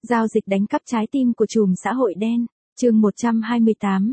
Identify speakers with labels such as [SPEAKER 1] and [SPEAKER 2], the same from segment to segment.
[SPEAKER 1] Giao dịch đánh cắp trái tim của trùm xã hội đen. Chương 128,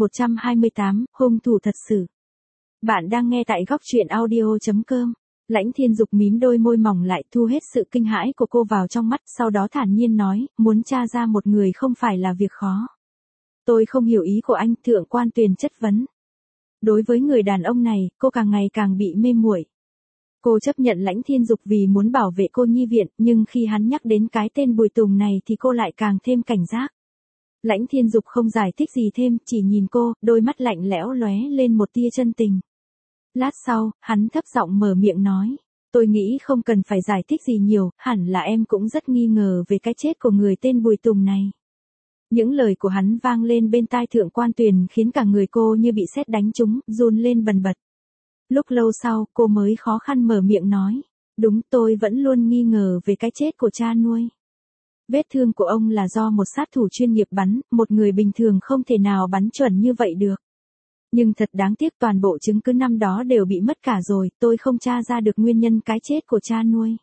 [SPEAKER 1] C128, hung thủ thật sự. Bạn đang nghe tại góc truyện audio.com. Lãnh Thiên Dục mím đôi môi mỏng lại, thu hết sự kinh hãi của cô vào trong mắt, sau đó thản nhiên nói, muốn tra ra một người không phải là việc khó. Tôi không hiểu ý của anh, Thượng quan Tuyền chất vấn. Đối với người đàn ông này, cô càng ngày càng bị mê muội. Cô chấp nhận Lãnh Thiên Dục vì muốn bảo vệ cô nhi viện, nhưng khi hắn nhắc đến cái tên Bùi Tùng này thì cô lại càng thêm cảnh giác. Lãnh Thiên Dục không giải thích gì thêm, chỉ nhìn cô, đôi mắt lạnh lẽo lóe lên một tia chân tình. Lát sau, hắn thấp giọng mở miệng nói, tôi nghĩ không cần phải giải thích gì nhiều, hẳn là em cũng rất nghi ngờ về cái chết của người tên Bùi Tùng này. Những lời của hắn vang lên bên tai Thượng quan Tuyền khiến cả người cô như bị sét đánh trúng, run lên bần bật. Lúc lâu sau, cô mới khó khăn mở miệng nói, đúng, tôi vẫn luôn nghi ngờ về cái chết của cha nuôi. Vết thương của ông là do một sát thủ chuyên nghiệp bắn, một người bình thường không thể nào bắn chuẩn như vậy được. Nhưng thật đáng tiếc, toàn bộ chứng cứ năm đó đều bị mất cả rồi, tôi không tra ra được nguyên nhân cái chết của cha nuôi.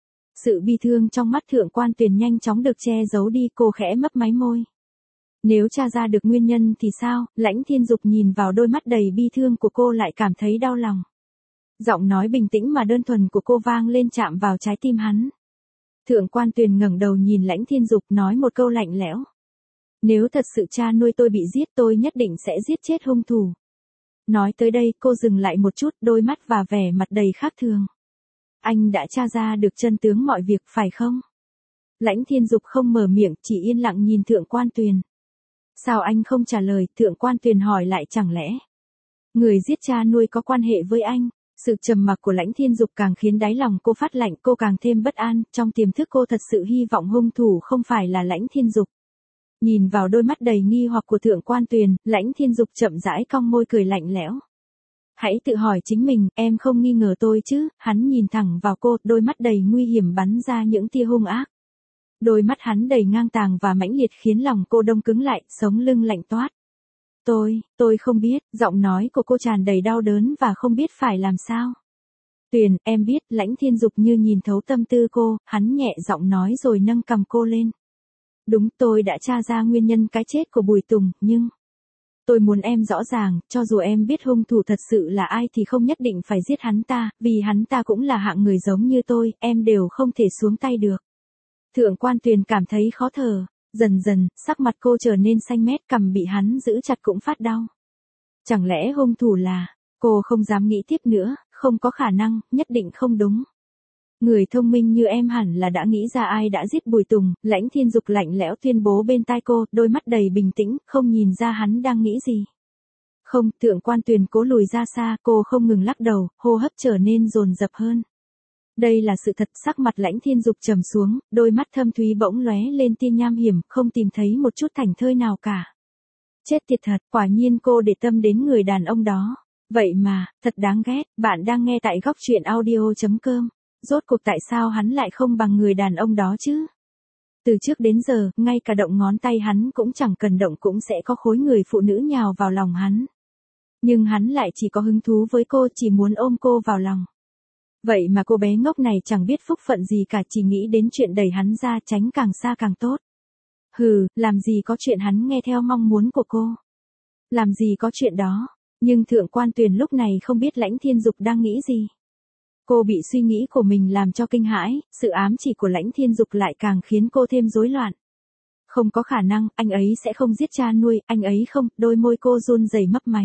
[SPEAKER 1] Sự bi thương trong mắt Thượng quan Tuyền nhanh chóng được che giấu đi, cô khẽ mấp máy môi. Nếu tra ra được nguyên nhân thì sao? Lãnh Thiên Dục nhìn vào đôi mắt đầy bi thương của cô lại cảm thấy đau lòng. Giọng nói bình tĩnh mà đơn thuần của cô vang lên chạm vào trái tim hắn. Thượng quan Tuyền ngẩng đầu nhìn Lãnh Thiên Dục nói một câu lạnh lẽo. Nếu thật sự cha nuôi tôi bị giết, tôi nhất định sẽ giết chết hung thủ. Nói tới đây cô dừng lại một chút, đôi mắt và vẻ mặt đầy khác thường. Anh đã tra ra được chân tướng mọi việc phải không? Lãnh Thiên Dục không mở miệng, chỉ yên lặng nhìn Thượng quan Tuyền. Sao anh không trả lời? Thượng quan Tuyền hỏi lại, chẳng lẽ người giết cha nuôi có quan hệ với anh? Sự trầm mặc của Lãnh Thiên Dục càng khiến đáy lòng cô phát lạnh, cô càng thêm bất an, trong tiềm thức cô thật sự hy vọng hung thủ không phải là Lãnh Thiên Dục. Nhìn vào đôi mắt đầy nghi hoặc của Thượng quan Tuyền, Lãnh Thiên Dục chậm rãi cong môi cười lạnh lẽo. Hãy tự hỏi chính mình, em không nghi ngờ tôi chứ? Hắn nhìn thẳng vào cô, đôi mắt đầy nguy hiểm bắn ra những tia hung ác. Đôi mắt hắn đầy ngang tàng và mãnh liệt khiến lòng cô đông cứng lại, sống lưng lạnh toát. Tôi không biết, giọng nói của cô tràn đầy đau đớn và không biết phải làm sao. Tuyền, em biết. Lãnh Thiên Dục như nhìn thấu tâm tư cô, hắn nhẹ giọng nói rồi nâng cằm cô lên. Đúng, tôi đã tra ra nguyên nhân cái chết của Bùi Tùng, nhưng tôi muốn em rõ ràng, cho dù em biết hung thủ thật sự là ai thì không nhất định phải giết hắn ta, vì hắn ta cũng là hạng người giống như tôi, em đều không thể xuống tay được. Thượng quan Tuyền cảm thấy khó thở, dần dần, sắc mặt cô trở nên xanh mét, cằm bị hắn giữ chặt cũng phát đau. Chẳng lẽ hung thủ là, cô không dám nghĩ tiếp nữa, không có khả năng, nhất định không đúng. Người thông minh như em hẳn là đã nghĩ ra ai đã giết Bùi Tùng. Lãnh Thiên Dục lạnh lẽo tuyên bố bên tai cô, đôi mắt đầy bình tĩnh, không nhìn ra hắn đang nghĩ gì. Không, Thượng quan Tuyền cố lùi ra xa, cô không ngừng lắc đầu, hô hấp trở nên dồn dập hơn. Đây là sự thật. Sắc mặt Lãnh Thiên Dục trầm xuống, đôi mắt thâm thúy bỗng lóe lên tia nham hiểm, không tìm thấy một chút thảnh thơi nào cả. Chết tiệt thật, quả nhiên cô để tâm đến người đàn ông đó. Vậy mà, thật đáng ghét. Bạn đang nghe tại góc truyện audio.com. Rốt cuộc tại sao hắn lại không bằng người đàn ông đó chứ? Từ trước đến giờ, ngay cả động ngón tay hắn cũng chẳng cần động cũng sẽ có khối người phụ nữ nhào vào lòng hắn. Nhưng hắn lại chỉ có hứng thú với cô, chỉ muốn ôm cô vào lòng. Vậy mà cô bé ngốc này chẳng biết phúc phận gì cả, chỉ nghĩ đến chuyện đẩy hắn ra, tránh càng xa càng tốt. Hừ, làm gì có chuyện hắn nghe theo mong muốn của cô. Làm gì có chuyện đó. Nhưng Thượng quan Tuyền lúc này không biết Lãnh Thiên Dục đang nghĩ gì. Cô bị suy nghĩ của mình làm cho kinh hãi, sự ám chỉ của Lãnh Thiên Dục lại càng khiến cô thêm rối loạn. Không có khả năng, anh ấy sẽ không giết cha nuôi, anh ấy không, đôi môi cô run rẩy mấp máy.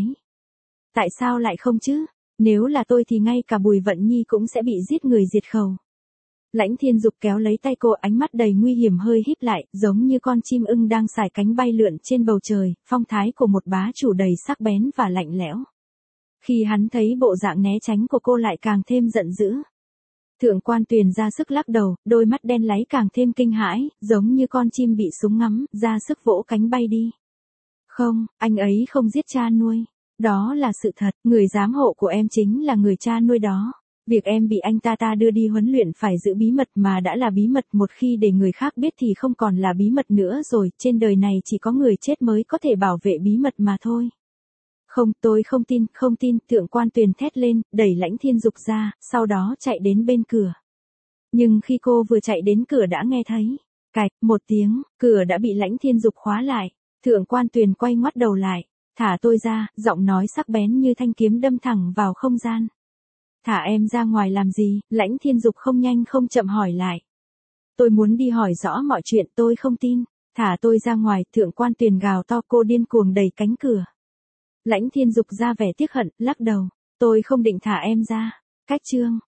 [SPEAKER 1] Tại sao lại không chứ? Nếu là tôi thì ngay cả Bùi Vận Nhi cũng sẽ bị giết người diệt khẩu. Lãnh Thiên Dục kéo lấy tay cô, ánh mắt đầy nguy hiểm hơi híp lại, giống như con chim ưng đang sải cánh bay lượn trên bầu trời, phong thái của một bá chủ đầy sắc bén và lạnh lẽo. Khi hắn thấy bộ dạng né tránh của cô lại càng thêm giận dữ. Thượng quan Tuyền ra sức lắc đầu, đôi mắt đen láy càng thêm kinh hãi, giống như con chim bị súng ngắm, ra sức vỗ cánh bay đi. Không, anh ấy không giết cha nuôi. Đó là sự thật, người giám hộ của em chính là người cha nuôi đó. Việc em bị anh ta đưa đi huấn luyện phải giữ bí mật, mà đã là bí mật, một khi để người khác biết thì không còn là bí mật nữa rồi, trên đời này chỉ có người chết mới có thể bảo vệ bí mật mà thôi. Không, tôi không tin, Thượng quan Tuyền thét lên, đẩy Lãnh Thiên Dục ra, sau đó chạy đến bên cửa. Nhưng khi cô vừa chạy đến cửa đã nghe thấy Cạch, một tiếng, cửa đã bị Lãnh Thiên Dục khóa lại. Thượng quan Tuyền quay ngoắt đầu lại. Thả tôi ra, giọng nói sắc bén như thanh kiếm đâm thẳng vào không gian. Thả em ra ngoài làm gì? Lãnh Thiên Dục không nhanh không chậm hỏi lại. Tôi muốn đi hỏi rõ mọi chuyện, tôi không tin. Thả tôi ra ngoài, thượng quan Tuyền gào to, cô điên cuồng đẩy cánh cửa. Lãnh Thiên Dục ra vẻ tiếc hận, lắc đầu. Tôi không định thả em ra. Cách chương.